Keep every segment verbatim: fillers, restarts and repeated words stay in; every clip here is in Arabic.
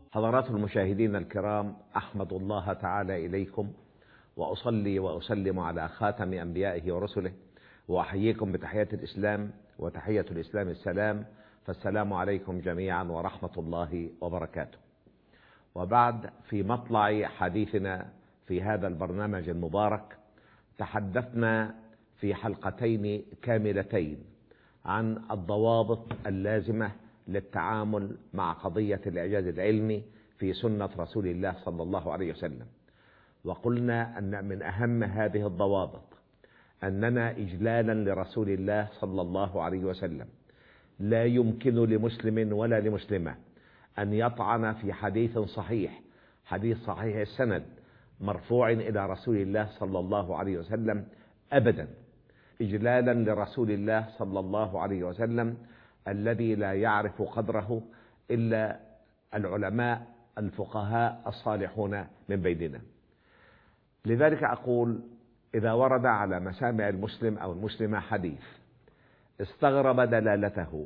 حضرات المشاهدين الكرام، أحمد الله تعالى إليكم وأصلي وأسلم على خاتم أنبيائه ورسله، وأحييكم بتحية الإسلام، وتحية الإسلام السلام، فالسلام عليكم جميعا ورحمة الله وبركاته. وبعد، في مطلع حديثنا في هذا البرنامج المبارك تحدثنا في حلقتين كاملتين عن الضوابط اللازمة للتعامل مع قضية الإعجاز العلمي في سنة رسول الله صلى الله عليه وسلم، وقلنا أن من أهم هذه الضوابط أننا إجلالا لرسول الله صلى الله عليه وسلم لا يمكن لمسلم ولا لمسلمة أن يطعن في حديث صحيح، حديث صحيح السند مرفوع إلى رسول الله صلى الله عليه وسلم أبدا، إجلالا لرسول الله صلى الله عليه وسلم الذي لا يعرف قدره إلا العلماء الفقهاء الصالحون من بيننا. لذلك أقول: إذا ورد على مسامع المسلم أو المسلمة حديث استغرب دلالته،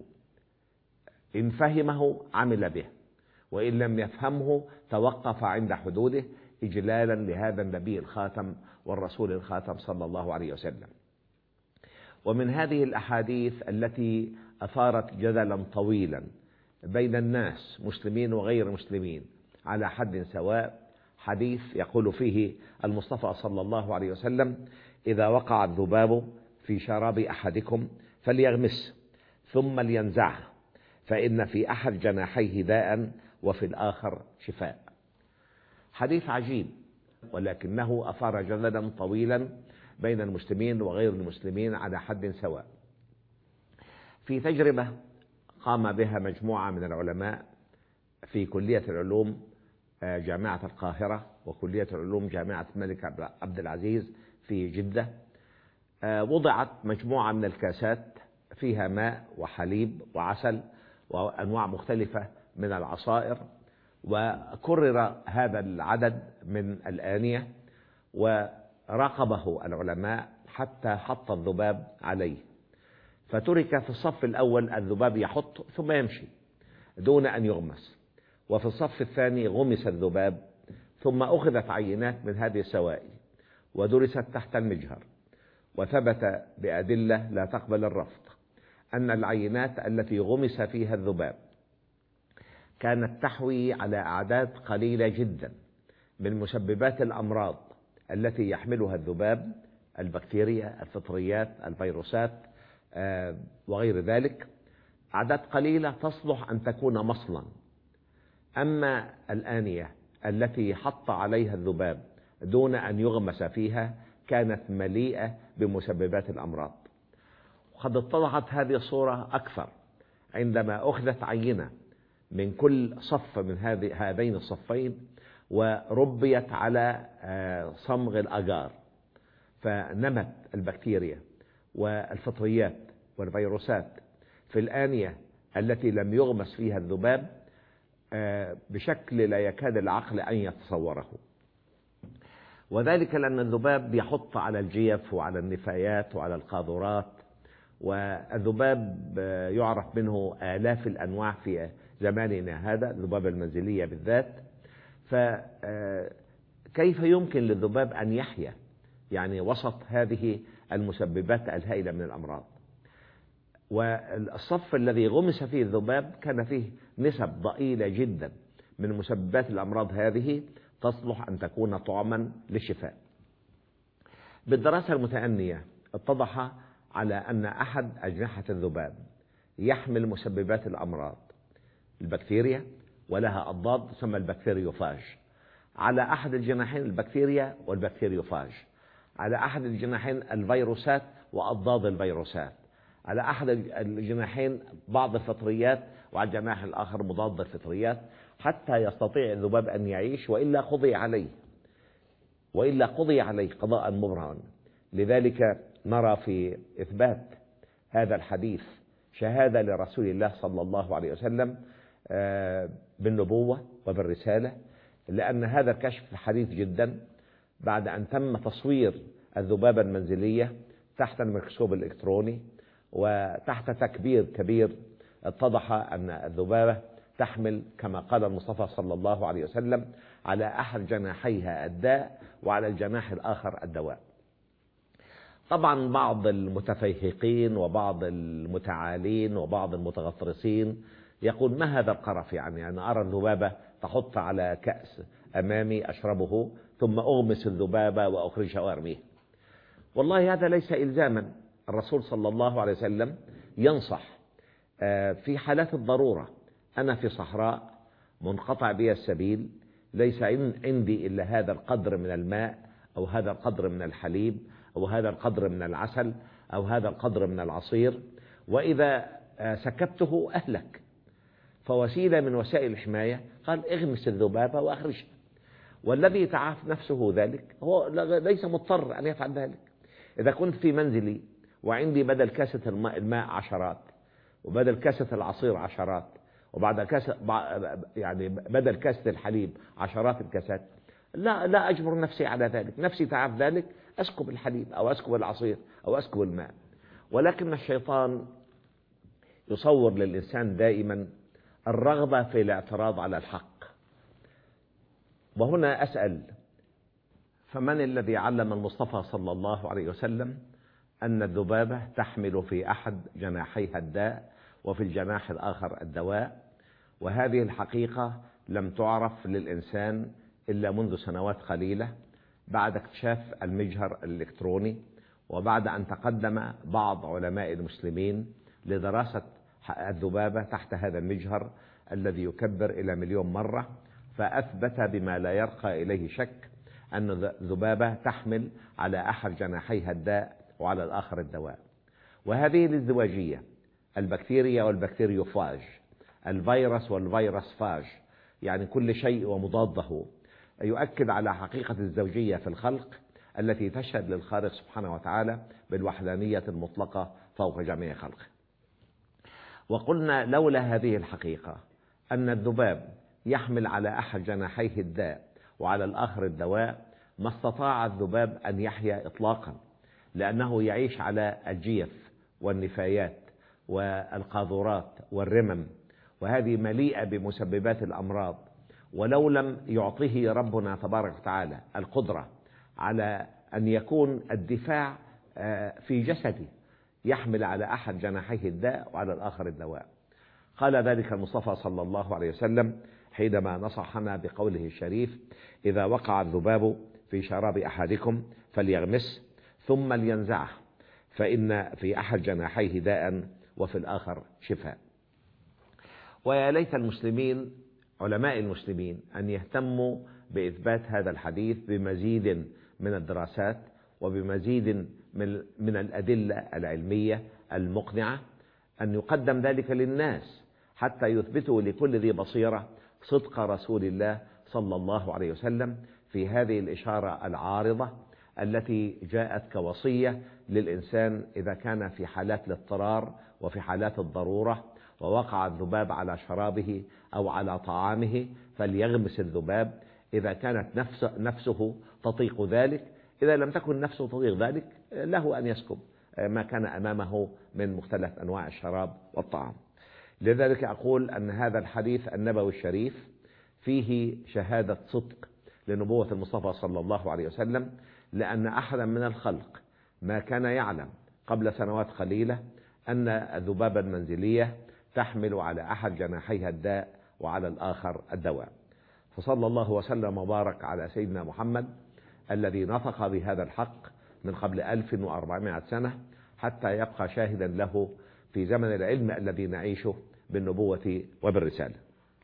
إن فهمه عمل به، وإن لم يفهمه توقف عند حدوده، إجلالا لهذا النبي الخاتم والرسول الخاتم صلى الله عليه وسلم. ومن هذه الأحاديث التي أثارت جدلا طويلا بين الناس مسلمين وغير مسلمين على حد سواء، حديث يقول فيه المصطفى صلى الله عليه وسلم: إذا وقع الذباب في شراب أحدكم فليغمس ثم لينزعه، فإن في أحد جناحيه داء وفي الآخر شفاء. حديث عجيب، ولكنه أثار جدلا طويلا بين المسلمين وغير المسلمين على حد سواء. في تجربة قام بها مجموعة من العلماء في كلية العلوم جامعة القاهرة وكلية العلوم جامعة الملك عبد العزيز في جدة، وضعت مجموعة من الكاسات فيها ماء وحليب وعسل وأنواع مختلفة من العصائر، وكرر هذا العدد من الآنية، وراقبه العلماء حتى حط الذباب عليه، فترك في الصف الأول الذباب يحط ثم يمشي دون أن يغمس، وفي الصف الثاني غمس الذباب، ثم أخذت عينات من هذه السوائل ودرست تحت المجهر، وثبت بأدلة لا تقبل الرفض أن العينات التي غمس فيها الذباب كانت تحوي على أعداد قليلة جدا من مسببات الأمراض التي يحملها الذباب، البكتيريا، الفطريات، الفيروسات وغير ذلك، أعداد قليلة تصلح أن تكون مصلا. أما الآنية التي حط عليها الذباب دون أن يغمس فيها كانت مليئة بمسببات الأمراض. وقد اتضحت هذه الصورة أكثر عندما أخذت عينة من كل صف من هذين الصفين وربيت على صمغ الأجار، فنمت البكتيريا والفطريات والفيروسات في الآنية التي لم يغمس فيها الذباب بشكل لا يكاد العقل أن يتصوره، وذلك لأن الذباب يحط على الجيف وعلى النفايات وعلى القاذورات، والذباب يعرف منه آلاف الأنواع في زماننا هذا، الذباب المنزلية بالذات. فكيف يمكن للذباب أن يحيا يعني وسط هذه المسببات الهائلة من الأمراض؟ والصف الذي غمس فيه الذباب كان فيه نسب ضئيلة جدا من مسببات الأمراض هذه تصلح أن تكون طعما للشفاء. بالدراسة المتأنية اتضح على أن أحد أجنحة الذباب يحمل مسببات الأمراض، البكتيريا، ولها أضداد تسمى البكتيريوفاج. على أحد الجناحين البكتيريا والبكتيريوفاج، على أحد الجناحين الفيروسات وأضداد الفيروسات، على أحد الجناحين بعض الفطريات، وعلى الجناح الآخر مضاد الفطريات، حتى يستطيع الذباب أن يعيش، وإلا قضي عليه وإلا قضي عليه قضاء مبرما. لذلك نرى في إثبات هذا الحديث شهادة لرسول الله صلى الله عليه وسلم بالنبوة وبالرسالة، لأن هذا الكشف حديث جدا بعد أن تم تصوير الذبابة المنزلية تحت الميكروسكوب الإلكتروني وتحت تكبير كبير، اتضح أن الذبابة تحمل كما قال المصطفى صلى الله عليه وسلم على أحد جناحيها الداء وعلى الجناح الآخر الدواء. طبعا بعض المتفيهقين وبعض المتعالين وبعض المتغطرسين يقول ما هذا القرف، يعني أنا أرى الذبابة تحط على كأس أمامي أشربه ثم أغمس الذبابة وأخرجها وأرميه. والله هذا ليس إلزاما. الرسول صلى الله عليه وسلم ينصح في حالات الضرورة. أنا في صحراء منقطع بي السبيل، ليس عندي إلا هذا القدر من الماء أو هذا القدر من الحليب أو هذا القدر من العسل أو هذا القدر من العصير، وإذا سكبته أهلك. فوسيلة من وسائل الحماية قال اغمس الذبابة وأخرجها. والذي تعاف نفسه ذلك هو ليس مضطر أن يفعل ذلك. إذا كنت في منزلي وعندي بدل كاسة الماء عشرات وبدل كاسة العصير عشرات وبعد كاسة يعني بدل كاسة الحليب عشرات الكاسات، لا لا أجبر نفسي على ذلك. نفسي تعاف ذلك أسكب الحليب أو أسكب العصير أو أسكب الماء. ولكن الشيطان يصور للإنسان دائما الرغبة في الاعتراض على الحق. وهنا أسأل، فمن الذي علم المصطفى صلى الله عليه وسلم أن الذبابة تحمل في أحد جناحيها الداء وفي الجناح الآخر الدواء؟ وهذه الحقيقة لم تعرف للإنسان إلا منذ سنوات قليلة بعد اكتشاف المجهر الإلكتروني، وبعد أن تقدم بعض علماء المسلمين لدراسة الذبابة تحت هذا المجهر الذي يكبر إلى مليون مرة، فأثبت بما لا يرقى إليه شك أن الذبابة تحمل على أحد جناحيها الداء وعلى الآخر الدواء. وهذه الازدواجية، البكتيريا والبكتيريوفاج، الفيروس والفيروس فاج، يعني كل شيء ومضاده، يؤكد على حقيقة الزوجية في الخلق التي تشهد للخالق سبحانه وتعالى بالوحدانية المطلقة فوق جميع خلقه. وقلنا لولا هذه الحقيقة أن الذباب يحمل على أحد جناحيه الداء وعلى الآخر الدواء ما استطاع الذباب أن يحيا إطلاقا، لأنه يعيش على الجيف والنفايات والقاذورات والرمم، وهذه مليئة بمسببات الأمراض. ولو لم يعطيه ربنا تبارك وتعالى القدرة على أن يكون الدفاع في جسده يحمل على أحد جناحيه الداء وعلى الآخر الدواء. قال ذلك المصطفى صلى الله عليه وسلم حينما نصحنا بقوله الشريف: إذا وقع الذباب في شراب أحدكم فليغمس ثم لينزعه فإن في أحد جناحيه داء وفي الآخر شفاء. ويا ليت المسلمين علماء المسلمين أن يهتموا بإثبات هذا الحديث بمزيد من الدراسات وبمزيد من الأدلة العلمية المقنعة، أن يقدم ذلك للناس حتى يثبتوا لكل ذي بصيرة صدق رسول الله صلى الله عليه وسلم في هذه الإشارة العارضة التي جاءت كوصية للإنسان إذا كان في حالات الاضطرار وفي حالات الضرورة ووقع الذباب على شرابه أو على طعامه فليغمس الذباب إذا كانت نفس نفسه تطيق ذلك. إذا لم تكن نفسه تطيق ذلك له أن يسكب ما كان أمامه من مختلف أنواع الشراب والطعام. لذلك أقول أن هذا الحديث النبوي الشريف فيه شهادة صدق لنبوة المصطفى صلى الله عليه وسلم، لأن أحدا من الخلق ما كان يعلم قبل سنوات قليلة أن الذبابة المنزلية تحمل على أحد جناحيها الداء وعلى الآخر الدواء. فصلى الله وسلم وبارك على سيدنا محمد الذي نطق بهذا الحق من قبل ألف وأربعمائة سنة حتى يبقى شاهدا له في زمن العلم الذي نعيشه بالنبوة وبالرسالة.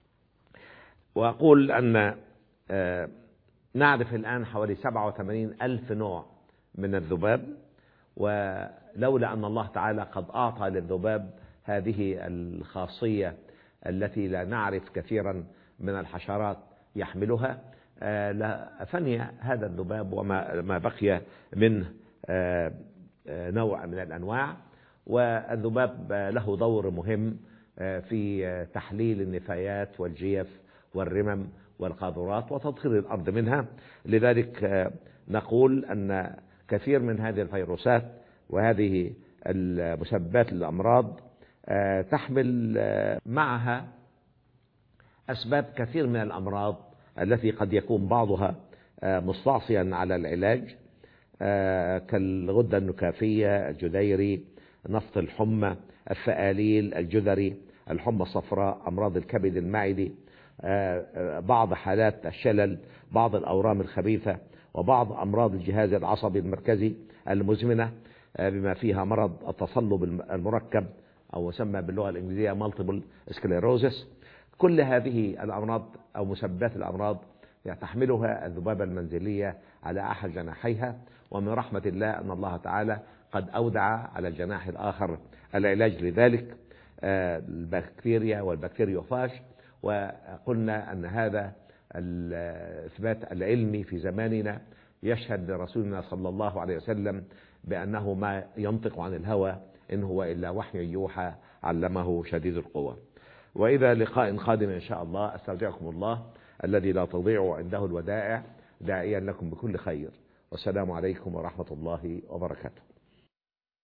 وأقول أن نعرف الآن حوالي سبعة وثمانين ألف نوع من الذباب، ولولا أن الله تعالى قد أعطى للذباب هذه الخاصية التي لا نعرف كثيرا من الحشرات يحملها لفني هذا الذباب وما ما بقي منه نوع من الأنواع. والذباب له دور مهم في تحليل النفايات والجيف والرمم والقاذورات وتطهير الأرض منها. لذلك نقول أن كثير من هذه الفيروسات وهذه المسببات للأمراض تحمل معها أسباب كثير من الأمراض التي قد يكون بعضها مستعصيا على العلاج، كالغدة النكافية، الجديري، نفط الحمى، الفآليل، الجذري، الحمى الصفراء، أمراض الكبد المعدي، بعض حالات الشلل، بعض الأورام الخبيثة، وبعض أمراض الجهاز العصبي المركزي المزمنة بما فيها مرض التصلب المركب أو يسمى باللغة الإنجليزية multiple sclerosis. كل هذه الأمراض أو مسببات الأمراض تحملها الذبابة المنزلية على أحد جناحيها، ومن رحمة الله أن الله تعالى قد أودع على الجناح الآخر العلاج لذلك، البكتيريا والبكتيريوفاج. وقلنا أن هذا الإثبات العلمي في زماننا يشهد لرسولنا صلى الله عليه وسلم بأنه ما ينطق عن الهوى إن هو إلا وحي يوحى علمه شديد القوى. وإذا لقاء قادم إن شاء الله، أستودعكم الله الذي لا تضيع عنده الودائع، داعيا لكم بكل خير، والسلام عليكم ورحمة الله وبركاته.